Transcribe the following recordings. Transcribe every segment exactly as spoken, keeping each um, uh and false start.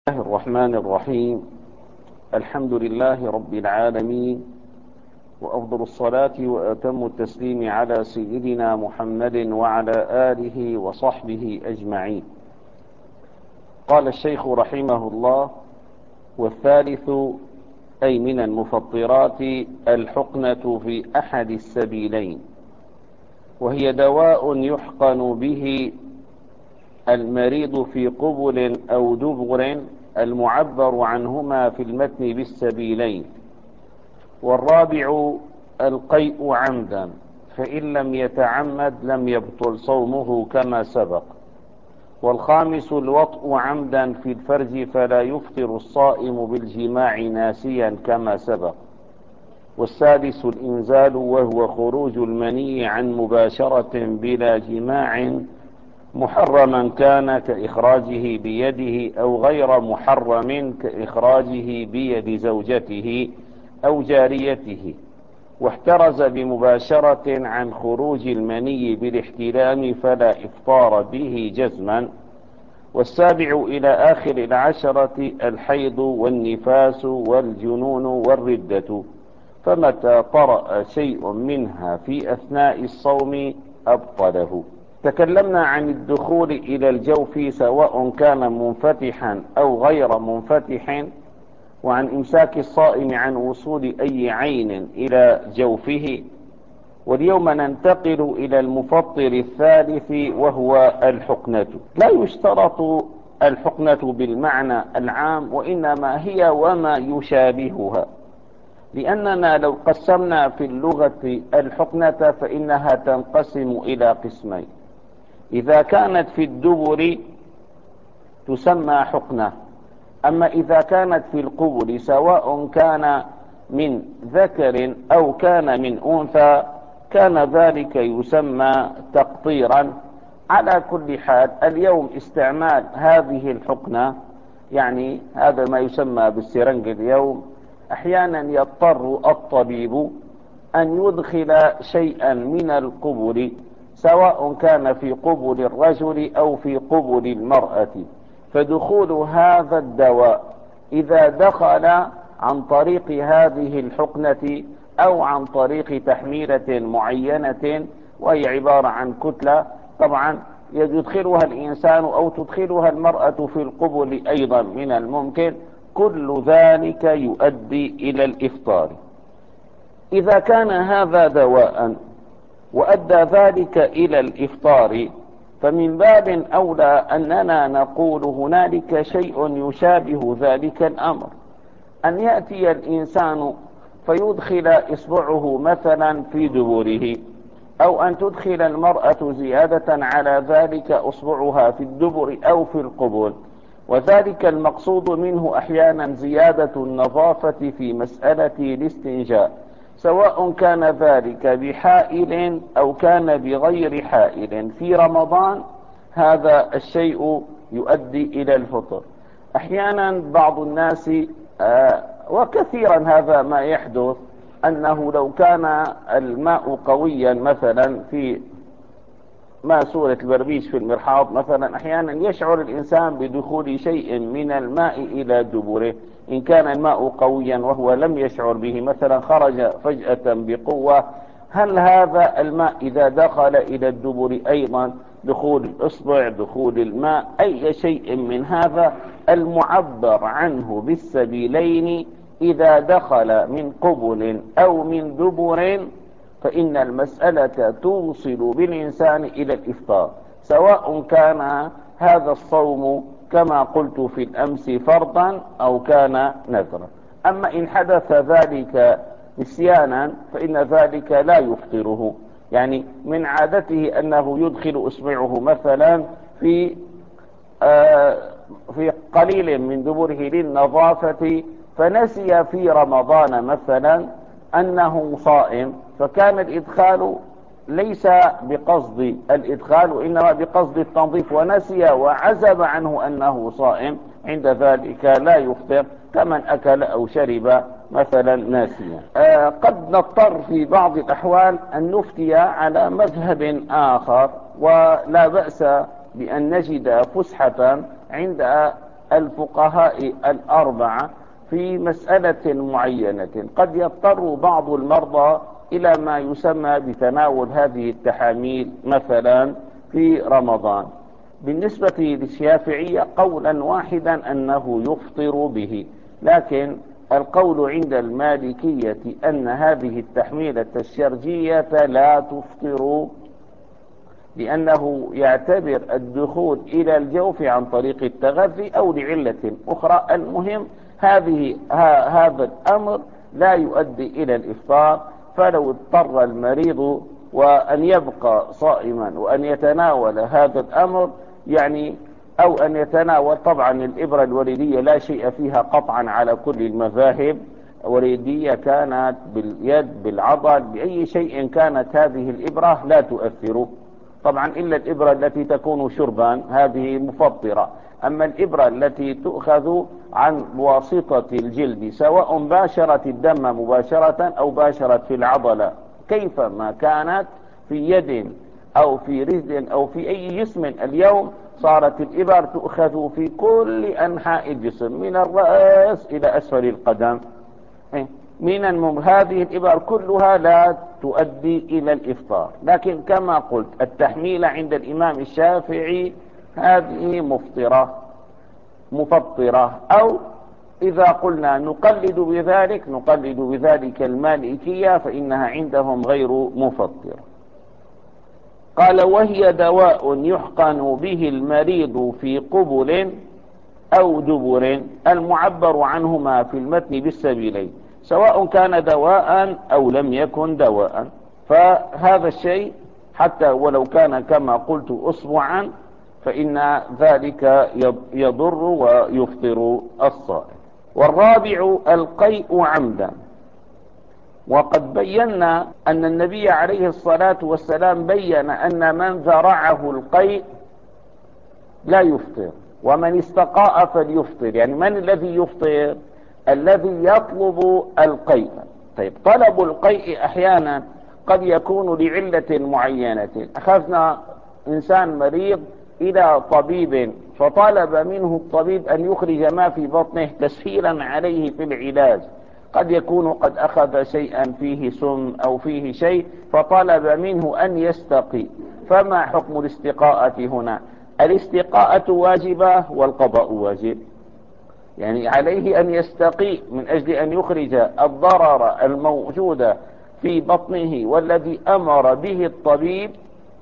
الله الرحمن الرحيم. الحمد لله رب العالمين، وأفضل الصلاة وأتم التسليم على سيدنا محمد وعلى آله وصحبه أجمعين. قال الشيخ رحمه الله: والثالث أي من المفطرات الحقنة في أحد السبيلين، وهي دواء يحقن به المريض في قبل أو دبر، المعبر عنهما في المتن بالسبيلين. والرابع القيء عمدا، فإن لم يتعمد لم يبطل صومه كما سبق. والخامس الوطء عمدا في الفرج، فلا يفطر الصائم بالجماع ناسيا كما سبق. والسادس الإنزال، وهو خروج المني عن مباشرة بلا جماع، محرما كان كإخراجه بيده أو غير محرم كإخراجه بيد زوجته أو جاريته، واحترز بمباشرة عن خروج المني بالاحتلام فلا إفطار به جزما. والسابع إلى آخر العشرة الحيض والنفاس والجنون والردة، فمتى طرأ شيء منها في أثناء الصوم أبطله. تكلمنا عن الدخول إلى الجوف سواء كان منفتحا أو غير منفتح، وعن إمساك الصائم عن وصول أي عين إلى جوفه. واليوم ننتقل إلى المفطر الثالث، وهو الحقنة. لا يشترط الحقنة بالمعنى العام، وإنما هي وما يشابهها، لأننا لو قسمنا في اللغة الحقنة فإنها تنقسم إلى قسمين. إذا كانت في الدبر تسمى حقنة، أما إذا كانت في القبل سواء كان من ذكر أو كان من أنثى كان ذلك يسمى تقطيرا. على كل حال اليوم استعمال هذه الحقنة، يعني هذا ما يسمى بالسرنج اليوم، أحيانا يضطر الطبيب أن يدخل شيئا من القبل، سواء كان في قبل الرجل أو في قبل المرأة. فدخول هذا الدواء إذا دخل عن طريق هذه الحقنة أو عن طريق تحميلة معينة، وهي عبارة عن كتلة، طبعا يدخلها الإنسان أو تدخلها المرأة في القبل أيضا من الممكن، كل ذلك يؤدي إلى الإفطار. إذا كان هذا دواء وأدى ذلك إلى الإفطار، فمن باب أولى أننا نقول هنالك شيء يشابه ذلك الأمر، أن يأتي الإنسان فيدخل إصبعه مثلا في دبره، أو أن تدخل المرأة زيادة على ذلك أصبعها في الدبر أو في القبل، وذلك المقصود منه أحيانا زيادة النظافة في مسألة الاستنجاء، سواء كان ذلك بحائل أو كان بغير حائل. في رمضان هذا الشيء يؤدي إلى الفطر. أحيانا بعض الناس آه وكثيرا هذا ما يحدث، أنه لو كان الماء قويا مثلا في ماسورة البربيش في المرحاض مثلا، أحيانا يشعر الإنسان بدخول شيء من الماء إلى دبره. إن كان الماء قويا وهو لم يشعر به، مثلا خرج فجأة بقوة، هل هذا الماء إذا دخل إلى الدبر أيضا دخول الإصبع، دخول الماء، أي شيء من هذا المعبر عنه بالسبيلين، إذا دخل من قبل أو من دبر، فإن المسألة توصل بالإنسان إلى الإفطار، سواء كان هذا الصوم كما قلت في الأمس فرضا أو كان نذرا. أما إن حدث ذلك نسيانا فإن ذلك لا يفطره، يعني من عادته أنه يدخل إصبعه مثلا في آه في قليل من دبره للنظافة، فنسي في رمضان مثلا أنه صائم، فكان الإدخال ليس بقصد الإدخال وإنما بقصد التنظيف، ونسي وعزب عنه أنه صائم، عند ذلك لا يفطر كمن أكل أو شرب مثلا ناسيا. آه قد نضطر في بعض الأحوال أن نفتي على مذهب آخر، ولا بأس بأن نجد فسحة عند الفقهاء الأربعة في مسألة معينة. قد يضطر بعض المرضى إلى ما يسمى بتناول هذه التحاميل مثلا في رمضان. بالنسبة للشافعية قولا واحدا أنه يفطر به، لكن القول عند المالكية أن هذه التحميلة الشرجية لا تفطر، لأنه يعتبر الدخول إلى الجوف عن طريق التغذي أو لعلة أخرى. المهم هذه هذا الأمر لا يؤدي إلى الإفطار. فلو اضطر المريض وأن يبقى صائما وأن يتناول هذا الأمر يعني، أو أن يتناول، طبعا الإبرة الوريدية لا شيء فيها قطعا على كل المذاهب، وريدية كانت باليد بالعضل بأي شيء كانت هذه الإبرة لا تؤثر، طبعا إلا الإبرة التي تكون شربا هذه مفطرة. أما الإبرة التي تؤخذ عن واسطة الجلد سواء باشرت الدم مباشرة أو باشرت في العضلة كيفما كانت، في يد أو في رجل أو في أي جسم، اليوم صارت الإبر تؤخذ في كل أنحاء الجسم من الرأس إلى أسفل القدم. من المم... هذه الإبر كلها لا تؤدي إلى الإفطار. لكن كما قلت التحميل عند الإمام الشافعي هذه مفطرة مفطرة، أو إذا قلنا نقلد بذلك نقلد بذلك المالكية فإنها عندهم غير مفطرة. قال وهي دواء يحقن به المريض في قبل أو دبر، المعبر عنهما في المتن بالسبيلين سواء كان دواء أو لم يكن دواء. فهذا الشيء حتى ولو كان كما قلت أصبعا فإن ذلك يضر ويفطر الصائم. والرابع القيء عمدا، وقد بينا أن النبي عليه الصلاة والسلام بين أن من ذرعه القيء لا يفطر، ومن استقاء فليفطر. يعني من الذي يفطر؟ الذي يطلب القيء. طيب طلب القيء أحيانا قد يكون لعلة معينة. أخذنا إنسان مريض إلى طبيب فطلب منه الطبيب أن يخرج ما في بطنه تسهيلا عليه في العلاج، قد يكون قد أخذ شيئا فيه سم أو فيه شيء فطلب منه أن يستقي. فما حكم الاستقاءة هنا؟ الاستقاءة واجبة والقضاء واجب، يعني عليه أن يستقي من أجل أن يخرج الضرر الموجود في بطنه والذي أمر به الطبيب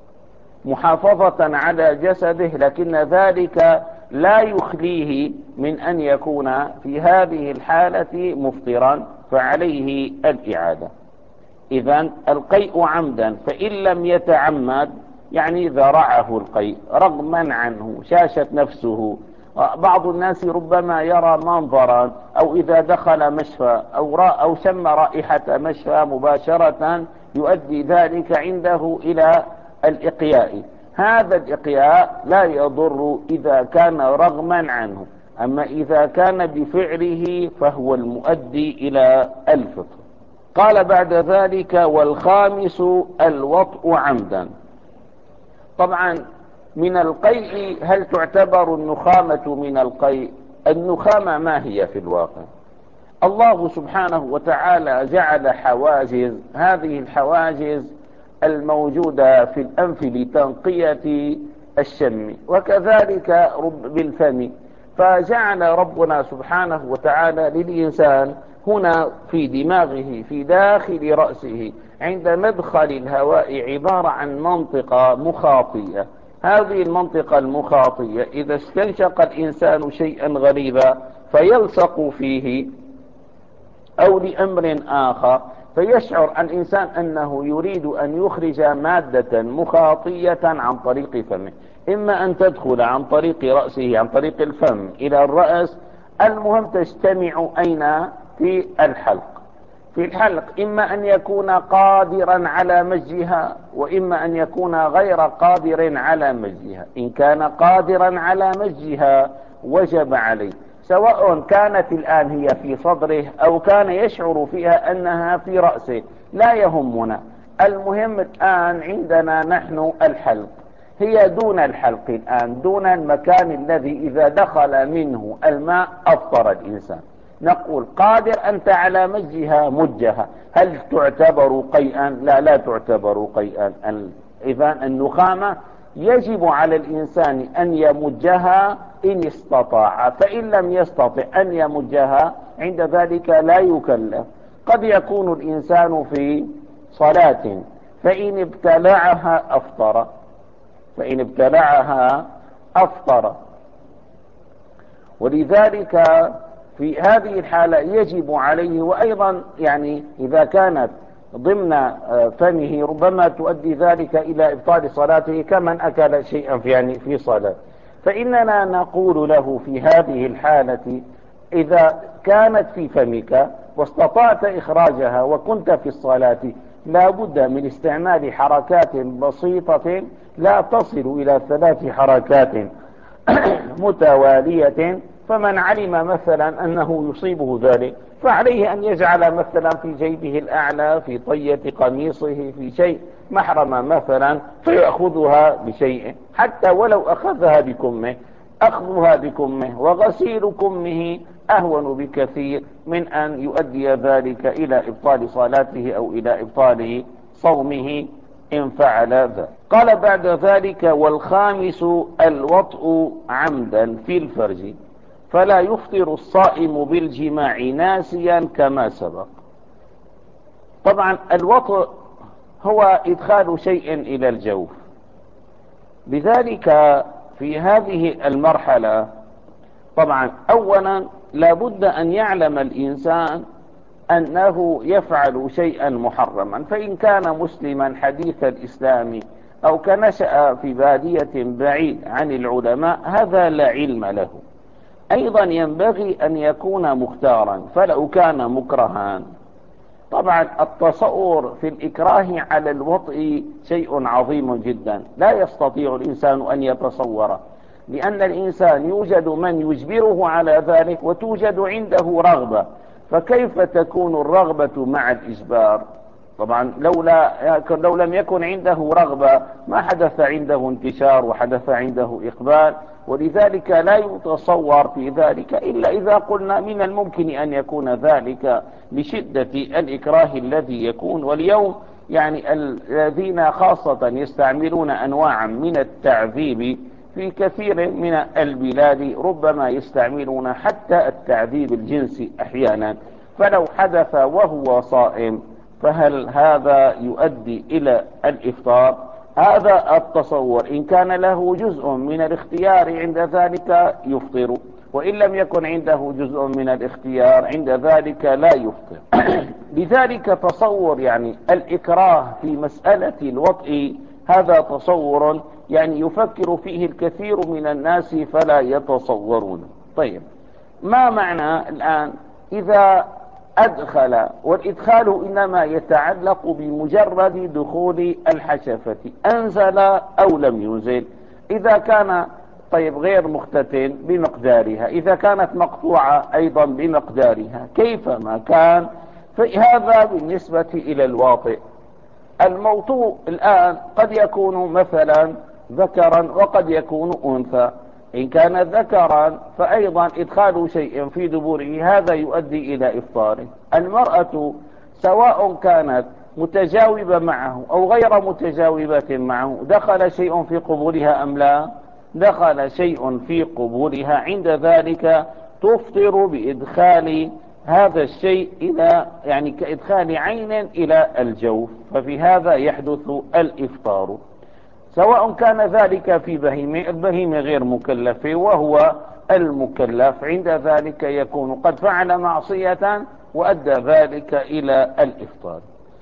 محافظة على جسده، لكن ذلك لا يخليه من أن يكون في هذه الحالة مفطرا فعليه الإعادة. إذن القيء عمدا، فإن لم يتعمد يعني ذرعه القيء رغما عنه شاشت نفسه. بعض الناس ربما يرى منظرا أو إذا دخل مشفى أو, أو شم رائحة مشفى مباشرة يؤدي ذلك عنده إلى الإقياء. هذا الإقياء لا يضر إذا كان رغما عنه، أما إذا كان بفعله فهو المؤدي إلى الفطر. قال بعد ذلك والخامس الوطء عمدا. طبعا من القيء هل تعتبر النخامة من القيء؟ النخامة ما هي في الواقع؟ الله سبحانه وتعالى جعل حواجز، هذه الحواجز الموجودة في الأنف لتنقية الشم وكذلك بالفم، فجعل ربنا سبحانه وتعالى للإنسان هنا في دماغه في داخل رأسه عند مدخل الهواء عبارة عن منطقة مخاطية. هذه المنطقة المخاطية إذا استنشق الإنسان شيئا غريبا فيلصق فيه أو لأمر آخر فيشعر الإنسان أنه يريد أن يخرج مادة مخاطية عن طريق فمه، إما أن تدخل عن طريق رأسه عن طريق الفم إلى الرأس، المهم تجتمع أين؟ في الحلق. في الحلق إما أن يكون قادرا على مجها وإما أن يكون غير قادر على مجها. إن كان قادرا على مجها وجب عليه، سواء كانت الآن هي في صدره أو كان يشعر فيها أنها في رأسه لا يهمنا، المهم الآن عندنا نحن الحلق. هي دون الحلق الآن، دون المكان الذي إذا دخل منه الماء أفطر الإنسان. نقول قادر أنت على مجها مجها، هل تعتبر قيئا؟ لا، لا تعتبر قيئا. إذا النخامة يجب على الإنسان أن يمجها إن استطاع، فإن لم يستطع أن يمجها عند ذلك لا يكلف. قد يكون الإنسان في صلاة فإن ابتلعها أفطر، فإن ابتلعها أفطر. ولذلك في هذه الحالة يجب عليه، وأيضا يعني إذا كانت ضمن فمه ربما تؤدي ذلك إلى إبطال صلاته كمن أكل شيئا في يعني في صلاة. فإننا نقول له في هذه الحالة إذا كانت في فمك واستطعت إخراجها وكنت في الصلاة لا بد من استعمال حركات بسيطة لا تصل إلى ثلاث حركات متوالية. فمن علم مثلا أنه يصيبه ذلك فعليه أن يجعل مثلا في جيبه الأعلى، في طية قميصه، في شيء محرمة مثلا، فيأخذها بشيء حتى ولو أخذها بكمه. أخذها بكمه وغسيل كمه أهون بكثير من أن يؤدي ذلك إلى إبطال صلاته أو إلى إبطال صومه إن فعل ذلك. قال بعد ذلك: والخامس الوطء عمدا في الفرج، فلا يفطر الصائم بالجماع ناسيا كما سبق. طبعا الوطء هو إدخال شيء إلى الجوف، لذلك في هذه المرحلة طبعا أولا لابد أن يعلم الإنسان أنه يفعل شيئا محرما، فإن كان مسلما حديث الإسلام أو كنشأ في بادية بعيد عن العلماء هذا لا علم له. أيضا ينبغي أن يكون مختارا، فلو كان مكرها طبعا التصور في الإكراه على الوطء شيء عظيم جدا لا يستطيع الإنسان أن يتصوره، لأن الإنسان يوجد من يجبره على ذلك وتوجد عنده رغبة، فكيف تكون الرغبة مع الإجبار؟ طبعا لولا لو لم يكن عنده رغبة ما حدث عنده انتشار وحدث عنده إقبال. ولذلك لا يتصور في ذلك إلا إذا قلنا من الممكن أن يكون ذلك لشدة الإكراه الذي يكون. واليوم يعني الذين خاصة يستعملون أنواعا من التعذيب في كثير من البلاد ربما يستعملون حتى التعذيب الجنسي أحيانا، فلو حدث وهو صائم فهل هذا يؤدي إلى الإفطار؟ هذا التصور إن كان له جزء من الاختيار عند ذلك يفطر، وإن لم يكن عنده جزء من الاختيار عند ذلك لا يفطر. لذلك تصور يعني الإكراه في مسألة الوطء هذا تصور يعني يفكر فيه الكثير من الناس فلا يتصورون. طيب ما معنى الآن إذا أدخل؟ والإدخال إنما يتعلق بمجرد دخول الحشفة، أنزل أو لم ينزل. إذا كان طيب غير مختتن بمقدارها، إذا كانت مقطوعة أيضا بمقدارها، كيفما كان فهذا بالنسبة إلى الواطئ. الموطوء الآن قد يكون مثلا ذكرا وقد يكون أنثى. إن كان ذكرا فأيضا إدخال شيء في دبره هذا يؤدي إلى إفطاره. المرأة سواء كانت متجاوبة معه أو غير متجاوبة معه، دخل شيء في قبولها أم لا؟ دخل شيء في قبولها، عند ذلك تفطر بإدخال هذا الشيء إلى يعني كإدخال عين إلى الجوف، ففي هذا يحدث الإفطار. سواء كان ذلك في بهيمة، البهيمة غير مكلفة وهو المكلف، عند ذلك يكون قد فعل معصية وأدى ذلك إلى الإفطار.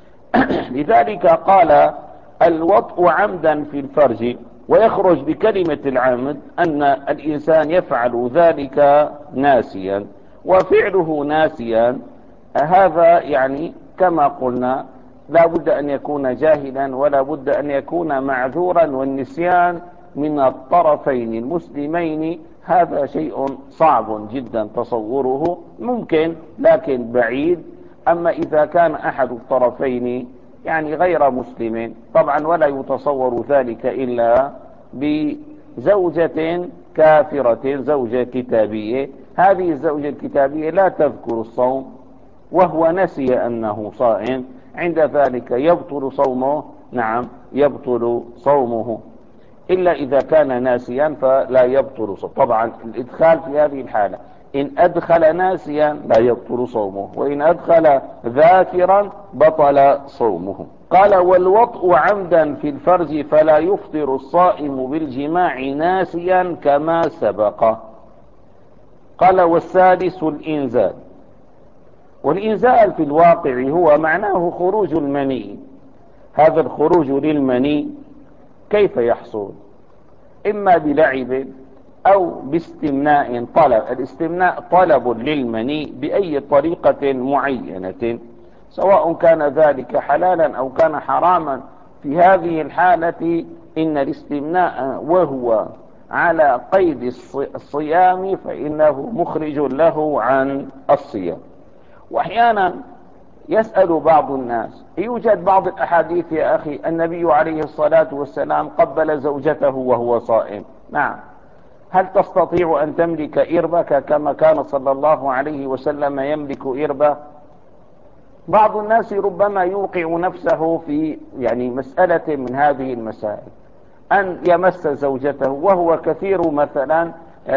لذلك قال الوطء عمدا في الفرج، ويخرج بكلمة العمد أن الإنسان يفعل ذلك ناسيا، وفعله ناسيا هذا يعني كما قلنا لا بد أن يكون جاهلا ولا بد أن يكون معذورا، والنسيان من الطرفين المسلمين هذا شيء صعب جدا تصوره، ممكن لكن بعيد. أما إذا كان أحد الطرفين يعني غير مسلم طبعا ولا يتصور ذلك إلا بزوجة كافرة، زوجة كتابية، هذه الزوجة الكتابية لا تذكر الصوم وهو نسي أنه صائم، عند ذلك يبطل صومه. نعم يبطل صومه، إلا إذا كان ناسيا فلا يبطل صومه. طبعا الإدخال في هذه الحالة، إن أدخل ناسيا لا يبطل صومه، وإن أدخل ذاكرا بطل صومه. قال والوطء عمدا في الفرج فلا يفطر الصائم بالجماع ناسيا كما سبق. قال والسادس الإنزال. والإنزال في الواقع هو معناه خروج المني. هذا الخروج للمني كيف يحصل؟ إما بلعب أو باستمناء طلب. الاستمناء طلب للمني بأي طريقة معينة، سواء كان ذلك حلالا أو كان حراما. في هذه الحالة إن الاستمناء وهو على قيد الصيام فإنه مخرج له عن الصيام. وأحيانا يسأل بعض الناس، يوجد بعض الأحاديث يا أخي النبي عليه الصلاة والسلام قبل زوجته وهو صائم. نعم، هل تستطيع أن تملك إربك كما كان صلى الله عليه وسلم يملك إربة؟ بعض الناس ربما يوقع نفسه في يعني مسألة من هذه المسائل، أن يمس زوجته وهو كثير مثلا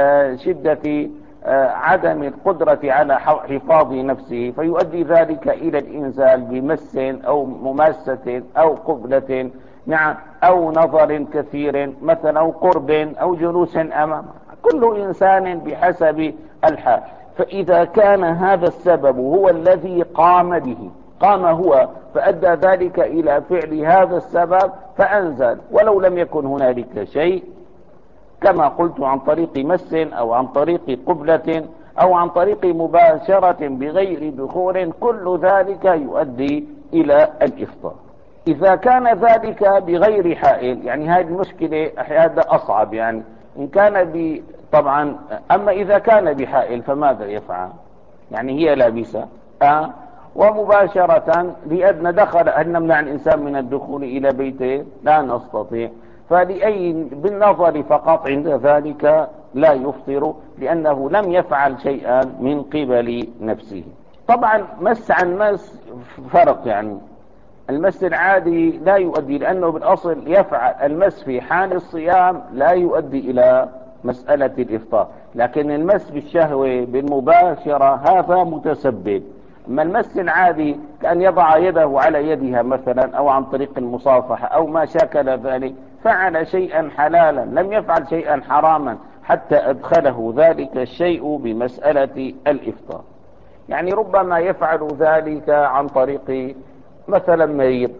شدة عدم القدرة على حفاظ نفسه، فيؤدي ذلك إلى الإنزال بمس أو مماسة أو قبلة، نعم، أو نظر كثير مثلا أو قرب أو جلوس أمام كل إنسان بحسب الحال. فإذا كان هذا السبب هو الذي قام به، قام هو فأدى ذلك إلى فعل هذا السبب فأنزل، ولو لم يكن هنالك شيء كما قلت عن طريق مس أو عن طريق قبلة أو عن طريق مباشرة بغير دخول، كل ذلك يؤدي إلى الإفطار. إذا كان ذلك بغير حائل، يعني هذه المشكلة أحيانا أصعب، يعني إن كان ب طبعا، أما إذا كان بحائل فماذا يفعل؟ يعني هي لابسة أه ومباشرة لأدنى دخل، هل نمنع الإنسان من الدخول إلى بيته؟ لا نستطيع. فلأي بالنظر فقط عند ذلك لا يفطر، لأنه لم يفعل شيئا من قبل نفسه. طبعا مس عن مس فرق، يعني المس العادي لا يؤدي، لأنه بالأصل يفعل المس في حال الصيام لا يؤدي إلى مسألة الإفطار، لكن المس بالشهوة بالمباشرة هذا متسبب. أما المس العادي كأن يضع يده على يدها مثلا أو عن طريق المصافحة أو ما شاكل ذلك، فعل شيئا حلالا لم يفعل شيئا حراما حتى أدخله ذلك الشيء بمسألة الإفطار. يعني ربما يفعل ذلك عن طريق مثلا مريض،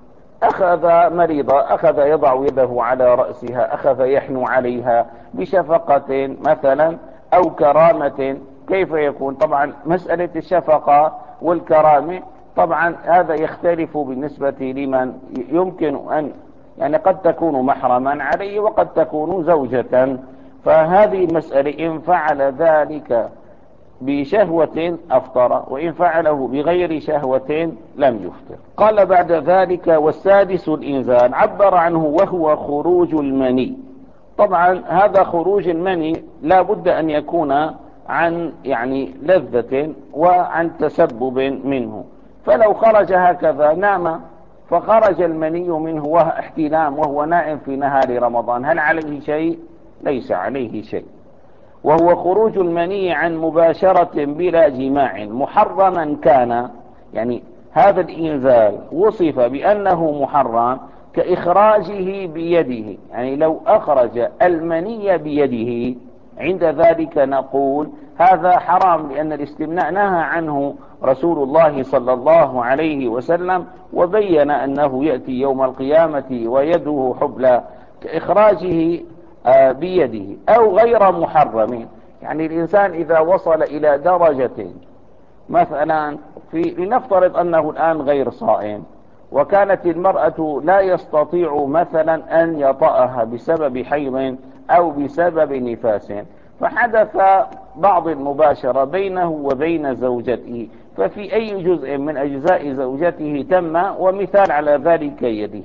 أخذ مريضة أخذ يضع يده على رأسها، أخذ يحنو عليها بشفقة مثلا أو كرامة. كيف يكون؟ طبعا مسألة الشفقة والكرامة طبعا هذا يختلف بالنسبة لمن يمكن أن، يعني قد تكون محرما عليه وقد تكون زوجة، فهذه المسألة إن فعل ذلك بشهوة أفطر، وإن فعله بغير شهوة لم يفطر. قال بعد ذلك والسادس الإنزال، عبر عنه وهو خروج المني. طبعا هذا خروج المني لا بد أن يكون عن يعني لذة وعن تسبب منه، فلو خرج هكذا نام فخرج المني منه وهو احتلام وهو نائم في نهار رمضان، هل عليه شيء؟ ليس عليه شيء. وهو خروج المني عن مباشرة بلا جماع محرما كان، يعني هذا الإنزال وصف بأنه محرم كإخراجه بيده، يعني لو أخرج المني بيده عند ذلك نقول هذا حرام، لأن الاستمناء نهى عنه رسول الله صلى الله عليه وسلم وبين أنه يأتي يوم القيامة ويده حبلى، كإخراجه بيده. أو غير محرم، يعني الإنسان إذا وصل إلى درجة مثلا في، لنفترض أنه الآن غير صائم وكانت المرأة لا يستطيع مثلا أن يطأها بسبب حيض أو بسبب نفاس، فحدث بعض المباشرة بينه وبين زوجته، ففي أي جزء من أجزاء زوجته تم، ومثال على ذلك يدها،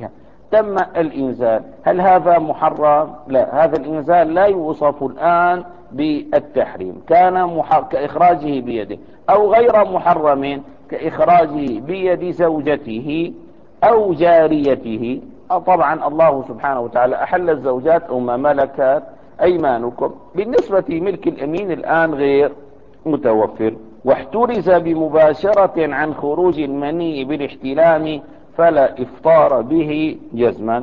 تم الإنزال. هل هذا محرم؟ لا، هذا الإنزال لا يوصف الآن بالتحريم، كان كإخراجه بيده، أو غير محرم كإخراجه بيد زوجته أو جاريته. طبعا الله سبحانه وتعالى أحل الزوجات أو ما ملكت أيمانكم. بالنسبة ملك اليمين الآن غير متوفر. واحترز بمباشرة عن خروج المني بالاحتلام فلا إفطار به جزما.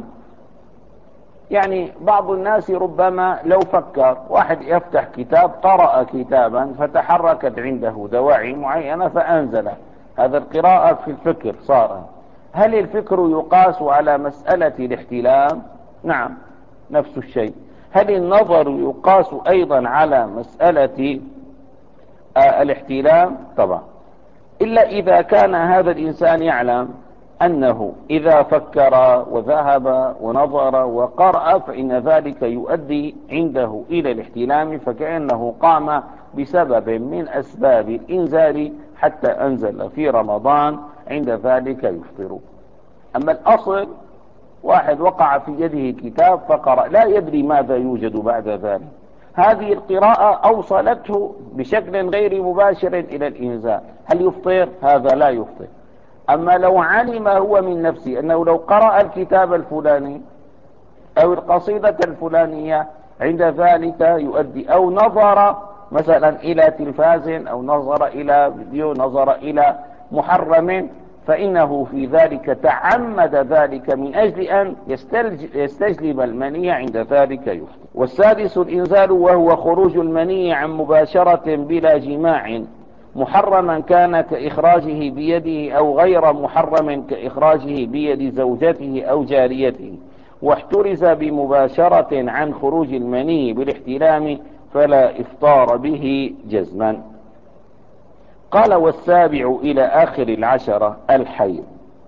يعني بعض الناس ربما لو فكر، واحد يفتح كتاب، قرأ كتابا فتحركت عنده دواعي معينة فأنزله، هذا القراءة في الفكر صار. هل الفكر يقاس على مسألة الاحتلام؟ نعم، نفس الشيء. هل النظر يقاس أيضا على مسألة آه الاحتلام؟ طبعا، إلا إذا كان هذا الإنسان يعلم أنه إذا فكر وذهب ونظر وقرأ فإن ذلك يؤدي عنده إلى الاحتلام، فكأنه قام بسبب من أسباب الإنزال حتى أنزل في رمضان، عند ذلك يفطر. أما الأصل واحد وقع في يده كتاب فقرأ، لا يدري ماذا يوجد بعد ذلك، هذه القراءة أوصلته بشكل غير مباشر إلى الإنزال، هل يفطر؟ هذا لا يفطر. أما لو علم هو من نفسه أنه لو قرأ الكتاب الفلاني أو القصيدة الفلانية عند ذلك يؤدي، أو نظر مثلا إلى تلفاز أو نظر إلى فيديو، نظر إلى محرم، فإنه في ذلك تعمد ذلك من أجل أن يستجلب المني، عند ذلك يفطر. والسادس الإنزال، وهو خروج المني عن مباشرة بلا جماع، محرما كان كإخراجه بيده أو غير محرم كإخراجه بيد زوجته أو جاريته، واحترز بمباشرة عن خروج المني بالاحتلام فلا إفطار به جزما. قال: والسابع إلى آخر العشرة الحيض.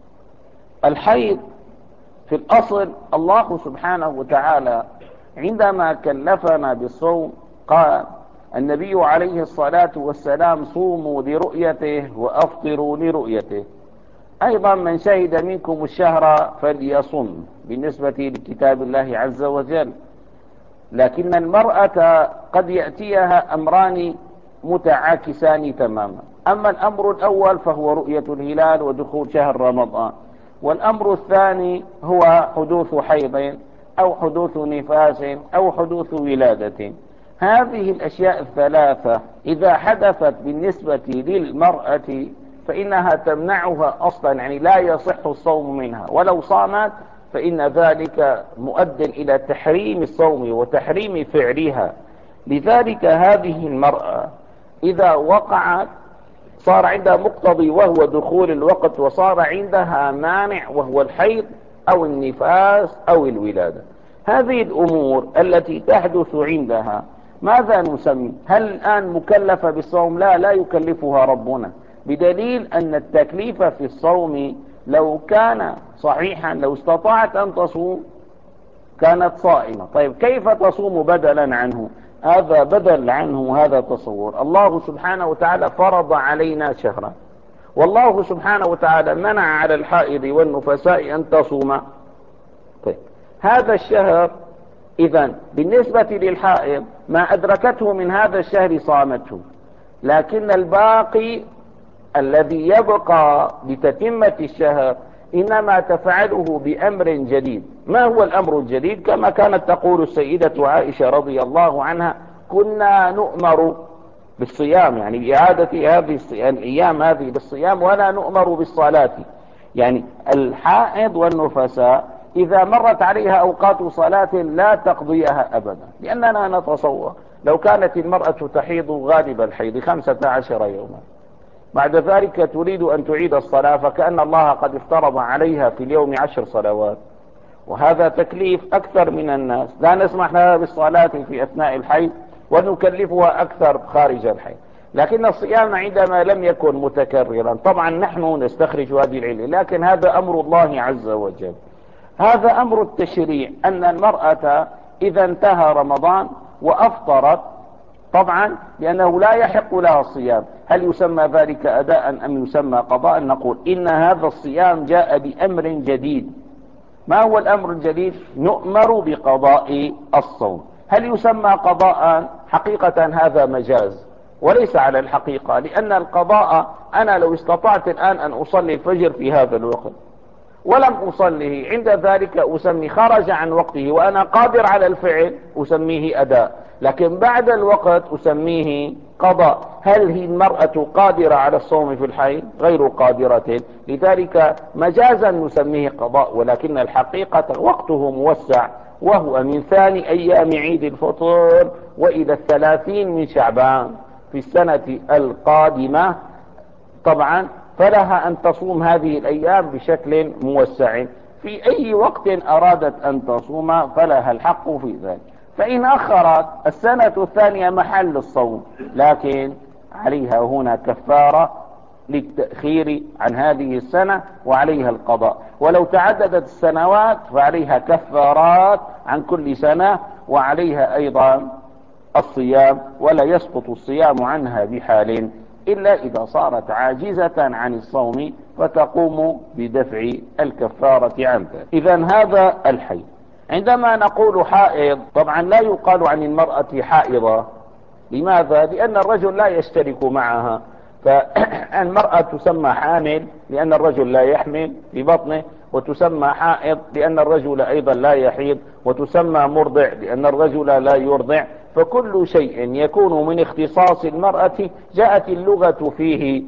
الحيض في الأصل الله سبحانه وتعالى عندما كلفنا بالصوم قال النبي عليه الصلاة والسلام: صوموا لرؤيته وأفطروا لرؤيته. أيضا من شهد منكم الشهر فليصم، بالنسبة لكتاب الله عز وجل. لكن المرأة قد يأتيها أمران متعاكسان تماما. أما الأمر الأول فهو رؤية الهلال ودخول شهر رمضان، والأمر الثاني هو حدوث حيض أو حدوث نفاس أو حدوث ولادة. هذه الأشياء الثلاثة إذا حدثت بالنسبة للمرأة فإنها تمنعها أصلا، يعني لا يصح الصوم منها، ولو صامت فإن ذلك مؤد إلى تحريم الصوم وتحريم فعلها. لذلك هذه المرأة إذا وقعت صار عندها مقتضي وهو دخول الوقت، وصار عندها مانع وهو الحيض أو النفاس أو الولادة. هذه الأمور التي تحدث عندها ماذا نسمي؟ هل الآن مكلفة بالصوم؟ لا، لا يكلفها ربنا، بدليل أن التكليف في الصوم لو كان صحيحا، لو استطاعت أن تصوم كانت صائمة. طيب كيف تصوم بدلا عنه؟ هذا بدل عنه، هذا تصور. الله سبحانه وتعالى فرض علينا شهرا، والله سبحانه وتعالى منع على الحائض والنفساء أن تصوم. طيب هذا الشهر إذن بالنسبة للحائض ما أدركته من هذا الشهر صامته، لكن الباقي الذي يبقى بتتمة الشهر إنما تفعله بأمر جديد. ما هو الأمر الجديد؟ كما كانت تقول السيدة عائشة رضي الله عنها: كنا نؤمر بالصيام، يعني بإعادة هذه الأيام هذه بالصيام، ولا نؤمر بالصلاة. يعني الحائض والنفساء إذا مرت عليها أوقات صلاة لا تقضيها أبدا، لأننا نتصور لو كانت المرأة تحيض غالب الحيض خمسة عشر يوما، بعد ذلك تريد أن تعيد الصلاة، فكأن الله قد افترض عليها في اليوم عشر صلوات، وهذا تكليف أكثر من الناس. لا نسمح لها بالصلاة في أثناء الحيض ونكلفها أكثر خارج الحيض. لكن الصيام عندما لم يكن متكررا، طبعا نحن نستخرج هذه العلة، لكن هذا أمر الله عز وجل، هذا أمر التشريع، أن المرأة إذا انتهى رمضان وأفطرت، طبعا لأنه لا يحق لها الصيام، هل يسمى ذلك أداء أم يسمى قضاء؟ نقول إن هذا الصيام جاء بأمر جديد، ما هو الأمر الجديد؟ نؤمر بقضاء الصوم. هل يسمى قضاء؟ حقيقة هذا مجاز وليس على الحقيقة، لأن القضاء أنا لو استطعت الآن أن أصلي الفجر في هذا الوقت ولم أصليه، عند ذلك أسمي خرج عن وقته وأنا قادر على الفعل أسميه أداء، لكن بعد الوقت أسميه قضاء. هل هي المرأة قادرة على الصوم في الحيض؟ غير قادرة، لذلك مجازا نسميه قضاء، ولكن الحقيقة وقته موسع، وهو من ثاني أيام عيد الفطر وإلى الثلاثين من شعبان في السنة القادمة طبعا، فلها أن تصوم هذه الأيام بشكل موسع. في أي وقت أرادت أن تصوم فلها الحق في ذلك. فإن أخرت السنة الثانية محل الصوم، لكن عليها هنا كفارة للتأخير عن هذه السنة وعليها القضاء. ولو تعددت السنوات فعليها كفارات عن كل سنة وعليها أيضا الصيام، ولا يسقط الصيام عنها بحال إلا إذا صارت عاجزة عن الصوم فتقوم بدفع الكفارة عنها. إذا هذا الحيض. عندما نقول حائض طبعا لا يقال عن المرأة حائضة. لماذا؟ لأن الرجل لا يشترك معها، فالمرأة تسمى حامل لأن الرجل لا يحمل في بطنه، وتسمى حائض لأن الرجل أيضا لا يحيض، وتسمى مرضع لأن الرجل لا يرضع. فكل شيء يكون من اختصاص المرأة جاءت اللغة فيه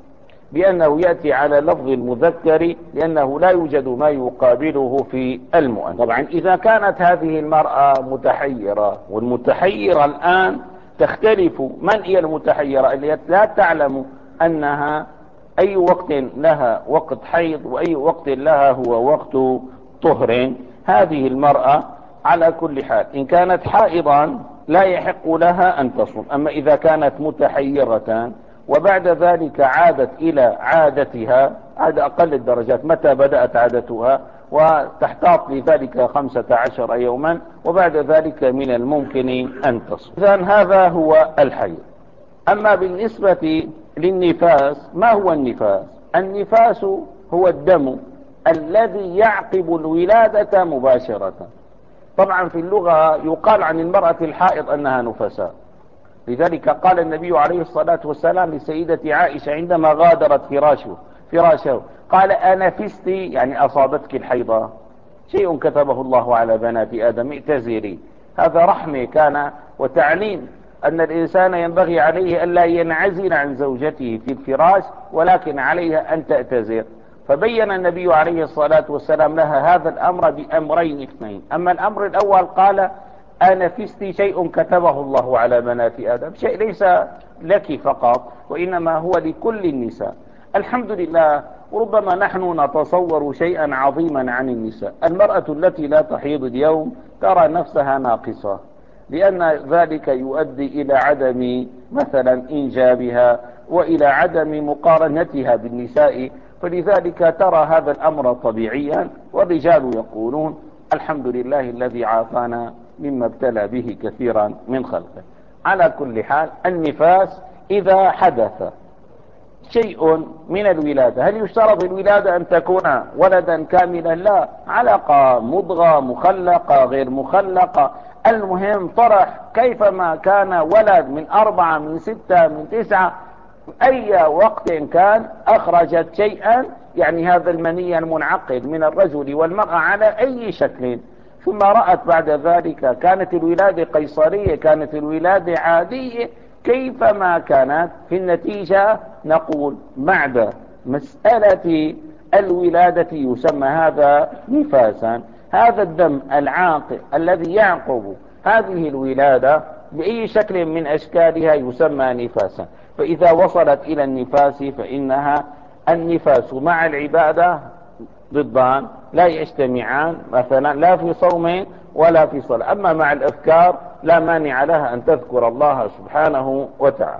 بأنه يأتي على لفظ المذكر، لأنه لا يوجد ما يقابله في المؤنث. طبعا إذا كانت هذه المرأة متحيرة، والمتحيرة الآن تختلف، من هي المتحيرة؟ اللي لا تعلم أنها أي وقت لها وقت حيض وأي وقت لها هو وقت طهر. هذه المرأة على كل حال إن كانت حائضا لا يحق لها أن تصوم. أما إذا كانت متحيرة وبعد ذلك عادت إلى عادتها، هذا أقل الدرجات، متى بدأت عادتها وتحتاط لذلك خمسة عشر يوما، وبعد ذلك من الممكن أن تصوم. إذن هذا هو الحيض. أما بالنسبة للنفاس، ما هو النفاس؟ النفاس هو الدم الذي يعقب الولادة مباشرة. طبعا في اللغة يقال عن المرأة الحائض أنها نفساء، لذلك قال النبي عليه الصلاة والسلام لسيدة عائشة عندما غادرت فراشه فراشه قال أنفستي، يعني أصابتك الحيضة، شيء كتبه الله على بنات آدم، اعتزلي. هذا رحمة كان وتعليم أن الإنسان ينبغي عليه ألا ينعزل عن زوجته في الفراش، ولكن عليها أن تعتذر. فبين النبي عليه الصلاة والسلام لها هذا الأمر بأمرين اثنين. أما الأمر الأول قال أنفستي، شيء كتبه الله على بنات آدم، شيء ليس لك فقط وإنما هو لكل النساء. الحمد لله. وربما نحن نتصور شيئا عظيما عن النساء. المرأة التي لا تحيض اليوم ترى نفسها ناقصة، لأن ذلك يؤدي إلى عدم مثلا إنجابها وإلى عدم مقارنتها بالنساء، فلذلك ترى هذا الأمر طبيعيا. والرجال يقولون الحمد لله الذي عافانا مما ابتلى به كثيرا من خلقه. على كل حال النفاس إذا حدث شيء من الولادة، هل يشترط الولادة أن تكون ولدا كاملا؟ لا، علقة، مضغة، مخلقة، غير مخلقة، المهم طرح كيفما كان، ولد من أربعة من ستة من تسعة، أي وقت كان أخرجت شيئا، يعني هذا المني المنعقد من الرجل والمرأة على أي شكل، ثم رأت بعد ذلك كانت الولادة قيصرية كانت الولادة عادية، كيفما كانت في النتيجة نقول بعد مسألة الولادة يسمى هذا نفاسا. هذا الدم العاقب الذي يعقب هذه الولادة بأي شكل من أشكالها يسمى نفاسا. فإذا وصلت إلى النفاس فإنها النفاس مع العبادة ضدان لا يجتمعان، مثلا لا في صوم ولا في صلاة. أما مع الأذكار لا مانع لها أن تذكر الله سبحانه وتعالى.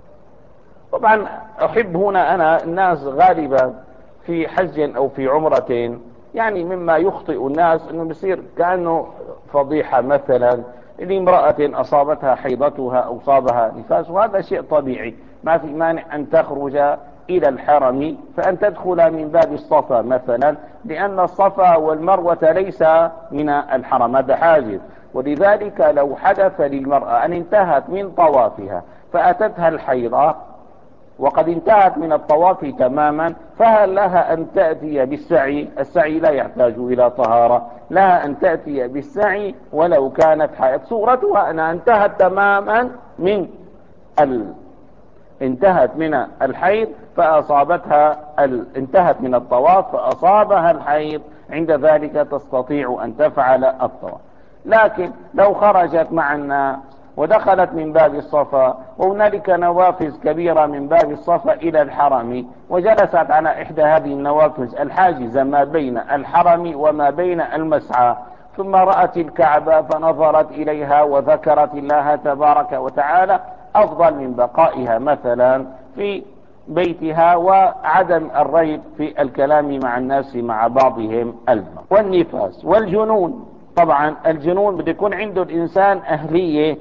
طبعا أحب هنا أنا الناس غالبا في حج أو في عمرة، يعني مما يخطئ الناس أنه بيصير كأنه فضيحة مثلا لامرأة أصابتها حيضتها أو صابها نفاس، وهذا شيء طبيعي، ما في مانع أن تخرج إلى الحرم فأن تدخل من باب الصفا مثلا، لأن الصفا والمروة ليس من الحرم، هذا حاجز. ولذلك لو حدث للمرأة أن انتهت من طوافها فأتتها الحيضة وقد انتهت من الطواف تماما، فهل لها أن تأتي بالسعي؟ السعي لا يحتاج إلى طهارة، لها أن تأتي بالسعي ولو كانت حائض. صورتها أنها انتهت تماما من ال... انتهت من الحيض فأصابتها ال... انتهت من الطواف فأصابها الحيض، عند ذلك تستطيع أن تفعل الطواف. لكن لو خرجت مع الناس ودخلت من باب الصفا وهنالك نوافذ كبيرة من باب الصفا إلى الحرم، وجلست على إحدى هذه النوافذ الحاجزة ما بين الحرم وما بين المسعى، ثم رأت الكعبة فنظرت إليها وذكرت الله تبارك وتعالى، أفضل من بقائها مثلا في بيتها وعدم الريب في الكلام مع الناس مع بعضهم البعض. والنفاس والجنون، طبعا الجنون بده يكون عنده الإنسان أهلية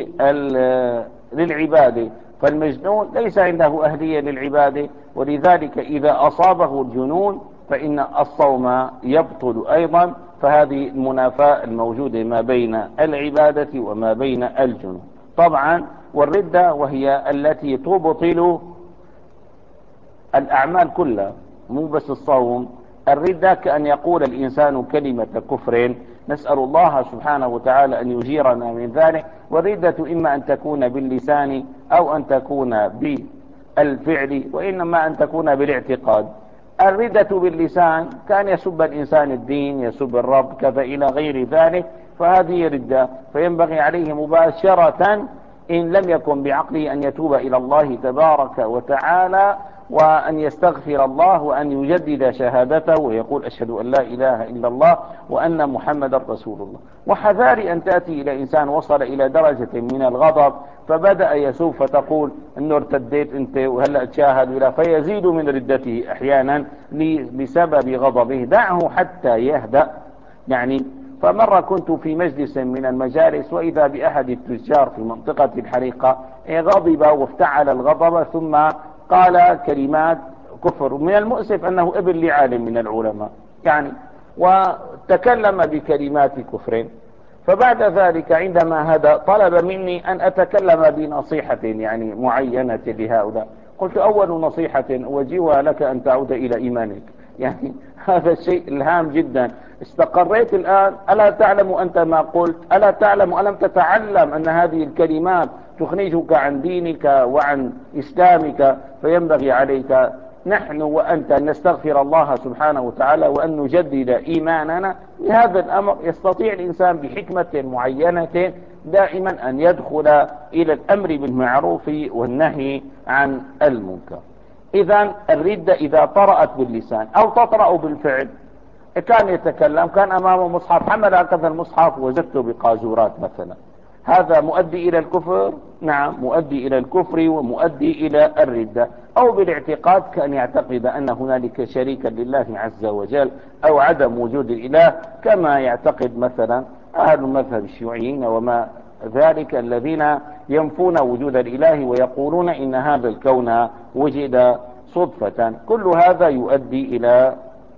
للعبادة، فالمجنون ليس عنده أهلية للعبادة، ولذلك إذا أصابه الجنون فإن الصوم يبطل أيضا. فهذه المنافاة الموجودة ما بين العبادة وما بين الجنون. طبعا والردة وهي التي تبطل الأعمال كلها، مو بس الصوم. الردة كأن يقول الإنسان كلمة كفر، نسأل الله سبحانه وتعالى أن يجيرنا من ذلك. والردة إما أن تكون باللسان أو أن تكون بالفعل، وإنما أن تكون بالاعتقاد. الردة باللسان كان يسب الإنسان الدين، يسب الرب، كذا إلى غير ذلك، فهذه ردة، فينبغي عليه مباشرة إن لم يكن بعقله أن يتوب إلى الله تبارك وتعالى وأن يستغفر الله وأن يجدد شهادته ويقول أشهد أن لا إله إلا الله وأن محمد رسول الله. وحذاري أن تأتي إلى إنسان وصل إلى درجة من الغضب فبدأ يسوف فتقول أنه ارتديت أنت وهلأ تشاهد إلى، فيزيد من ردته أحيانا بسبب غضبه. دعه حتى يهدأ يعني. فمرة كنت في مجلس من المجالس وإذا بأحد التجار في منطقة الحريقة غضب وافتعل الغضب ثم قال كلمات كفر. من المؤسف أنه ابن لعالم من العلماء يعني، وتكلم بكلمات كفر. فبعد ذلك عندما هذا طلب مني أن أتكلم بنصيحة يعني معينة لهؤلاء. قلت أول نصيحة أوجهها لك أن تعود إلى إيمانك، يعني هذا الشيء الهام جدا. استقريت الآن، ألا تعلم أنت ما قلت؟ ألا تعلم ألم تتعلم أن هذه الكلمات تخرجك عن دينك وعن إسلامك؟ فينبغي عليك نحن وأنت أن نستغفر الله سبحانه وتعالى وأن نجدد إيماننا. لهذا الأمر يستطيع الإنسان بحكمة معينة دائما أن يدخل إلى الأمر بالمعروف والنهي عن المنكر. إذن الردة إذا طرأت باللسان أو تطرأ بالفعل، كان يتكلم، كان أمامه مصحف، حمل هكذا المصحف وزته بقاذورات مثلا، هذا مؤدي إلى الكفر؟ نعم مؤدي إلى الكفر ومؤدي إلى الردة. أو بالاعتقاد كأن يعتقد أن هنالك شريكا لله عز وجل أو عدم وجود الإله، كما يعتقد مثلا أهل المذهب الشيوعيين وما ذلك الذين ينفون وجود الإله ويقولون إن هذا الكون وجد صدفة. كل هذا يؤدي إلى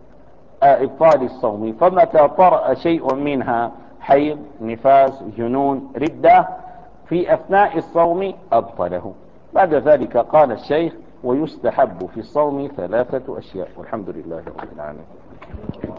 إبطال الصوم. فمتى طرأ شيء منها، حيض، نفاس، جنون، ردة، في أثناء الصوم أبطله. بعد ذلك قال الشيخ: ويستحب في الصوم ثلاثة أشياء. والحمد لله رب العالمين.